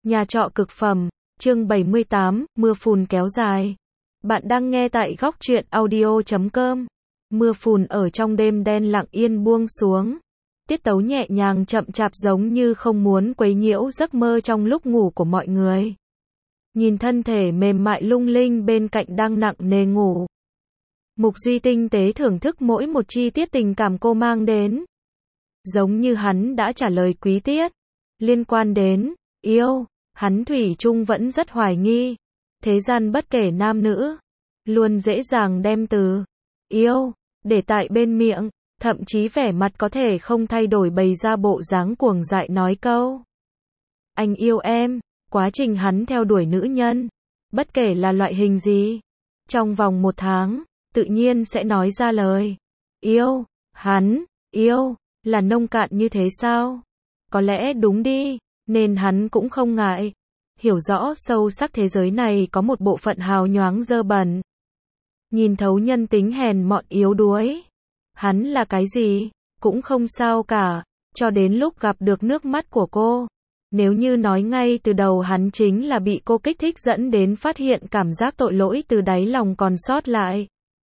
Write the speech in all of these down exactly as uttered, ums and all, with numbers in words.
Nhà trọ cực phẩm, chương bảy mươi tám, mưa phùn kéo dài. Bạn đang nghe tại góc truyện audio chấm com. Mưa phùn ở trong đêm đen lặng yên buông xuống. Tiết tấu nhẹ nhàng chậm chạp giống như không muốn quấy nhiễu giấc mơ trong lúc ngủ của mọi người. Nhìn thân thể mềm mại lung linh bên cạnh đang nặng nề ngủ. Mục Duy tinh tế thưởng thức mỗi một chi tiết tình cảm cô mang đến. Giống như hắn đã trả lời quý tiết. Liên quan đến yêu, hắn thủy chung vẫn rất hoài nghi. Thế gian bất kể nam nữ, luôn dễ dàng đem từ yêu để tại bên miệng, thậm chí vẻ mặt có thể không thay đổi bày ra bộ dáng cuồng dại nói câu anh yêu em. Quá trình hắn theo đuổi nữ nhân, bất kể là loại hình gì, trong vòng một tháng, tự nhiên sẽ nói ra lời yêu. Hắn yêu là nông cạn như thế sao? Có lẽ đúng đi, nên hắn cũng không ngại hiểu rõ sâu sắc thế giới này có một bộ phận hào nhoáng dơ bẩn, nhìn thấu nhân tính hèn mọn yếu đuối. Hắn là cái gì cũng không sao cả, cho đến lúc gặp được nước mắt của cô. Nếu như nói ngay từ đầu hắn chính là bị cô kích thích dẫn đến phát hiện cảm giác tội lỗi từ đáy lòng còn sót lại,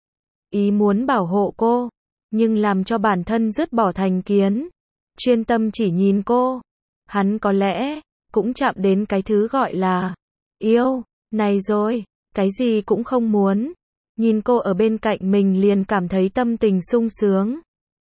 ý muốn bảo hộ cô, nhưng làm cho bản thân dứt bỏ thành kiến, chuyên tâm chỉ nhìn cô, hắn có lẽ cũng chạm đến cái thứ gọi là yêu này rồi, cái gì cũng không muốn. Nhìn cô ở bên cạnh mình liền cảm thấy tâm tình sung sướng.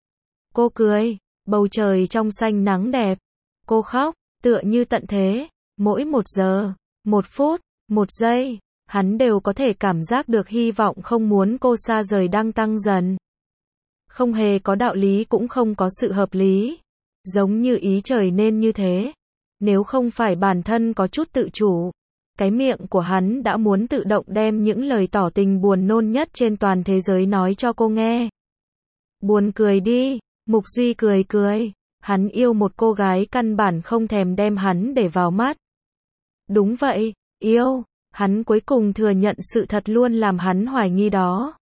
Cô cười, bầu trời trong xanh nắng đẹp. Cô khóc, tựa như tận thế. Mỗi một giờ, một phút, một giây, hắn đều có thể cảm giác được hy vọng không muốn cô xa rời đang tăng dần. Không hề có đạo lý cũng không có sự hợp lý. Giống như ý trời nên như thế. Nếu không phải bản thân có chút tự chủ, cái miệng của hắn đã muốn tự động đem những lời tỏ tình buồn nôn nhất trên toàn thế giới nói cho cô nghe. Buồn cười đi, Mục Duy cười cười. Hắn yêu một cô gái căn bản không thèm đem hắn để vào mắt. Đúng vậy, yêu. Hắn cuối cùng thừa nhận sự thật luôn làm hắn hoài nghi đó.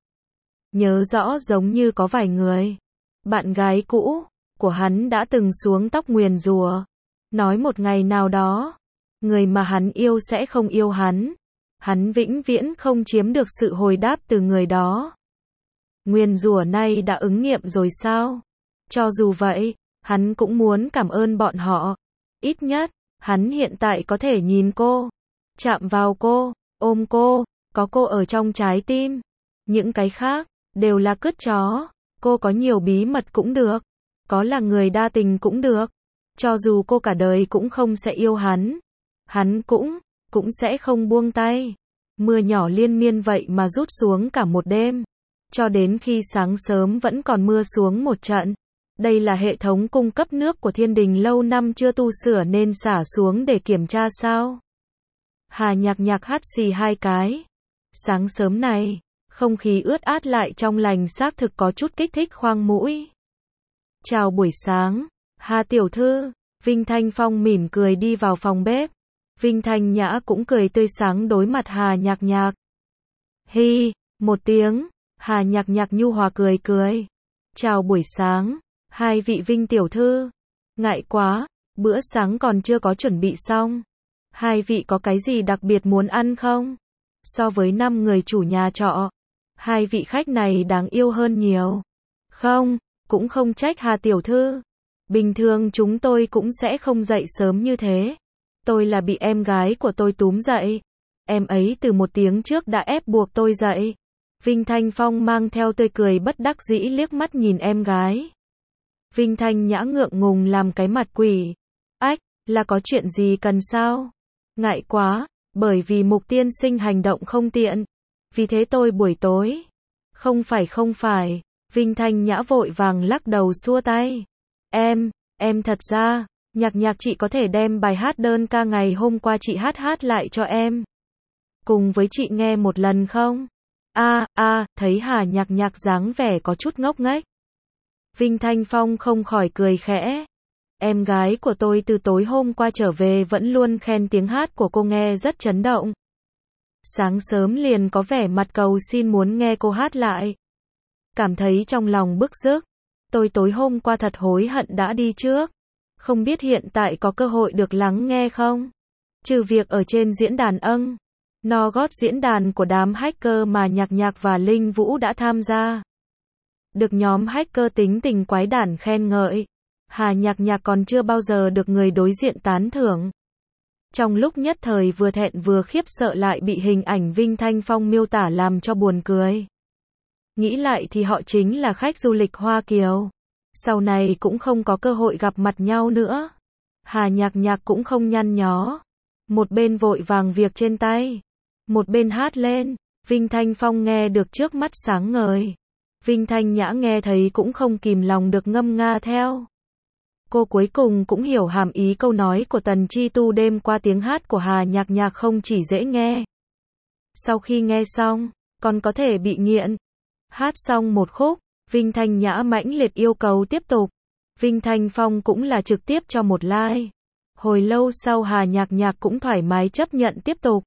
Nhớ rõ giống như có vài người, bạn gái cũ của hắn đã từng xuống tóc nguyền rủa, nói một ngày nào đó, người mà hắn yêu sẽ không yêu hắn. Hắn vĩnh viễn không chiếm được sự hồi đáp từ người đó. Nguyền rủa này đã ứng nghiệm rồi sao? Cho dù vậy, hắn cũng muốn cảm ơn bọn họ. Ít nhất, hắn hiện tại có thể nhìn cô, chạm vào cô, ôm cô, có cô ở trong trái tim. Những cái khác, đều là cứt chó. Cô có nhiều bí mật cũng được, có là người đa tình cũng được. Cho dù cô cả đời cũng không sẽ yêu hắn, hắn cũng, cũng sẽ không buông tay. Mưa nhỏ liên miên vậy mà rút xuống cả một đêm. Cho đến khi sáng sớm vẫn còn mưa xuống một trận. Đây là hệ thống cung cấp nước của thiên đình lâu năm chưa tu sửa nên xả xuống để kiểm tra sao? Hà Nhạc Nhạc hắt xì hai cái. Sáng sớm này, không khí ướt át lại trong lành xác thực có chút kích thích khoang mũi. Chào buổi sáng, Hà tiểu thư. Vinh Thanh Phong mỉm cười đi vào phòng bếp. Vinh Thanh Nhã cũng cười tươi sáng đối mặt Hà Nhạc Nhạc. Hi, một tiếng, Hà Nhạc Nhạc nhu hòa cười cười. Chào buổi sáng, hai vị Vinh tiểu thư. Ngại quá, bữa sáng còn chưa có chuẩn bị xong. Hai vị có cái gì đặc biệt muốn ăn không? So với năm người chủ nhà trọ, hai vị khách này đáng yêu hơn nhiều. Không, cũng không trách Hà tiểu thư. Bình thường chúng tôi cũng sẽ không dậy sớm như thế. Tôi là bị em gái của tôi túm dậy. Em ấy từ một tiếng trước đã ép buộc tôi dậy. Vinh Thanh Phong mang theo tươi cười bất đắc dĩ liếc mắt nhìn em gái. Vinh Thanh Nhã ngượng ngùng làm cái mặt quỷ. Ách, là có chuyện gì cần sao? Ngại quá, bởi vì Mục tiên sinh hành động không tiện. Vì thế tôi buổi tối. Không phải không phải. Vinh Thanh Nhã vội vàng lắc đầu xua tay. Em, em thật ra, Nhạc Nhạc chị có thể đem bài hát đơn ca ngày hôm qua chị hát hát lại cho em. Cùng với chị nghe một lần không? A, a, thấy Hà Nhạc Nhạc dáng vẻ có chút ngốc nghếch. Vinh Thanh Phong không khỏi cười khẽ. Em gái của tôi từ tối hôm qua trở về vẫn luôn khen tiếng hát của cô nghe rất chấn động. Sáng sớm liền có vẻ mặt cầu xin muốn nghe cô hát lại. Cảm thấy trong lòng bức rứt. Tôi tối hôm qua thật hối hận đã đi trước. Không biết hiện tại có cơ hội được lắng nghe không? Trừ việc ở trên diễn đàn âng, no gót diễn đàn của đám hacker mà Nhạc Nhạc và Linh Vũ đã tham gia, được nhóm hacker tính tình quái đản khen ngợi, Hà Nhạc Nhạc còn chưa bao giờ được người đối diện tán thưởng. Trong lúc nhất thời vừa thẹn vừa khiếp sợ lại bị hình ảnh Vinh Thanh Phong miêu tả làm cho buồn cười. Nghĩ lại thì họ chính là khách du lịch Hoa Kiều. Sau này cũng không có cơ hội gặp mặt nhau nữa. Hà Nhạc Nhạc cũng không nhăn nhó. Một bên vội vàng việc trên tay, một bên hát lên. Vinh Thanh Phong nghe được trước mắt sáng ngời. Vinh Thanh Nhã nghe thấy cũng không kìm lòng được ngâm nga theo. Cô cuối cùng cũng hiểu hàm ý câu nói của Tần Chi Tu đêm qua tiếng hát của Hà Nhạc Nhạc không chỉ dễ nghe. Sau khi nghe xong, còn có thể bị nghiện. Hát xong một khúc, Vinh Thanh Nhã mãnh liệt yêu cầu tiếp tục. Vinh Thanh Phong cũng là trực tiếp cho một like. Hồi lâu sau Hà Nhạc Nhạc cũng thoải mái chấp nhận tiếp tục.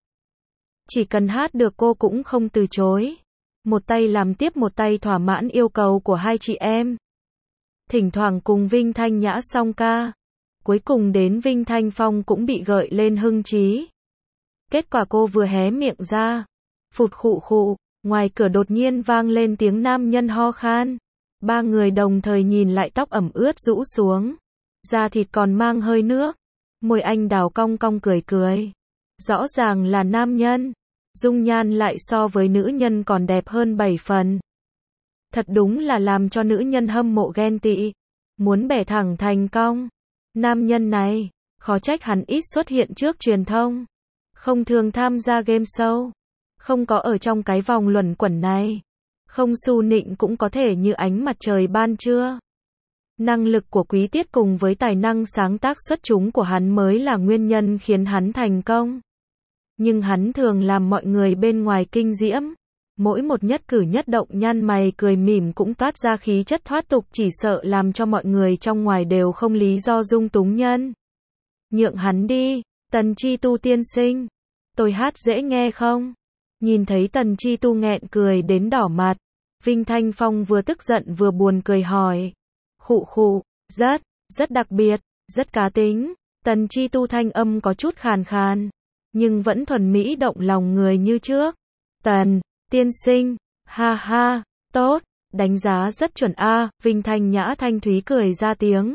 Chỉ cần hát được cô cũng không từ chối. Một tay làm tiếp một tay thỏa mãn yêu cầu của hai chị em. Thỉnh thoảng cùng Vinh Thanh Nhã song ca. Cuối cùng đến Vinh Thanh Phong cũng bị gợi lên hưng trí. Kết quả cô vừa hé miệng ra, phụt khụ khụ, ngoài cửa đột nhiên vang lên tiếng nam nhân ho khan. Ba người đồng thời nhìn lại, tóc ẩm ướt rũ xuống, da thịt còn mang hơi nước, môi anh đào cong cong cười cười. Rõ ràng là nam nhân, dung nhan lại so với nữ nhân còn đẹp hơn bảy phần. Thật đúng là làm cho nữ nhân hâm mộ ghen tị, muốn bẻ thẳng thành cong. Nam nhân này, khó trách hắn ít xuất hiện trước truyền thông, không thường tham gia game show, không có ở trong cái vòng luẩn quẩn này, không xu nịnh cũng có thể như ánh mặt trời ban trưa. Năng lực của Quý Tiết cùng với tài năng sáng tác xuất chúng của hắn mới là nguyên nhân khiến hắn thành công. Nhưng hắn thường làm mọi người bên ngoài kinh diễm. Mỗi một nhất cử nhất động nhăn mày cười mỉm cũng toát ra khí chất thoát tục, chỉ sợ làm cho mọi người trong ngoài đều không lý do dung túng nhân. Nhượng hắn đi, Tần Chi Tu tiên sinh. Tôi hát dễ nghe không? Nhìn thấy Tần Chi Tu nghẹn cười đến đỏ mặt, Vinh Thanh Phong vừa tức giận vừa buồn cười hỏi. Khụ khụ, rất, rất đặc biệt, rất cá tính. Tần Chi Tu thanh âm có chút khàn khàn, nhưng vẫn thuần mỹ động lòng người như trước. Tần tiên sinh, ha ha, tốt, đánh giá rất chuẩn a. À, Vinh Thanh Nhã thanh thúy cười ra tiếng.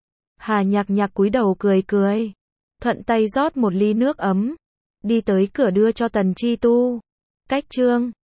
Hà Nhạc Nhạc cúi đầu cười cười, thuận tay rót một ly nước ấm, đi tới cửa đưa cho Tần Chi Tu. Cách chương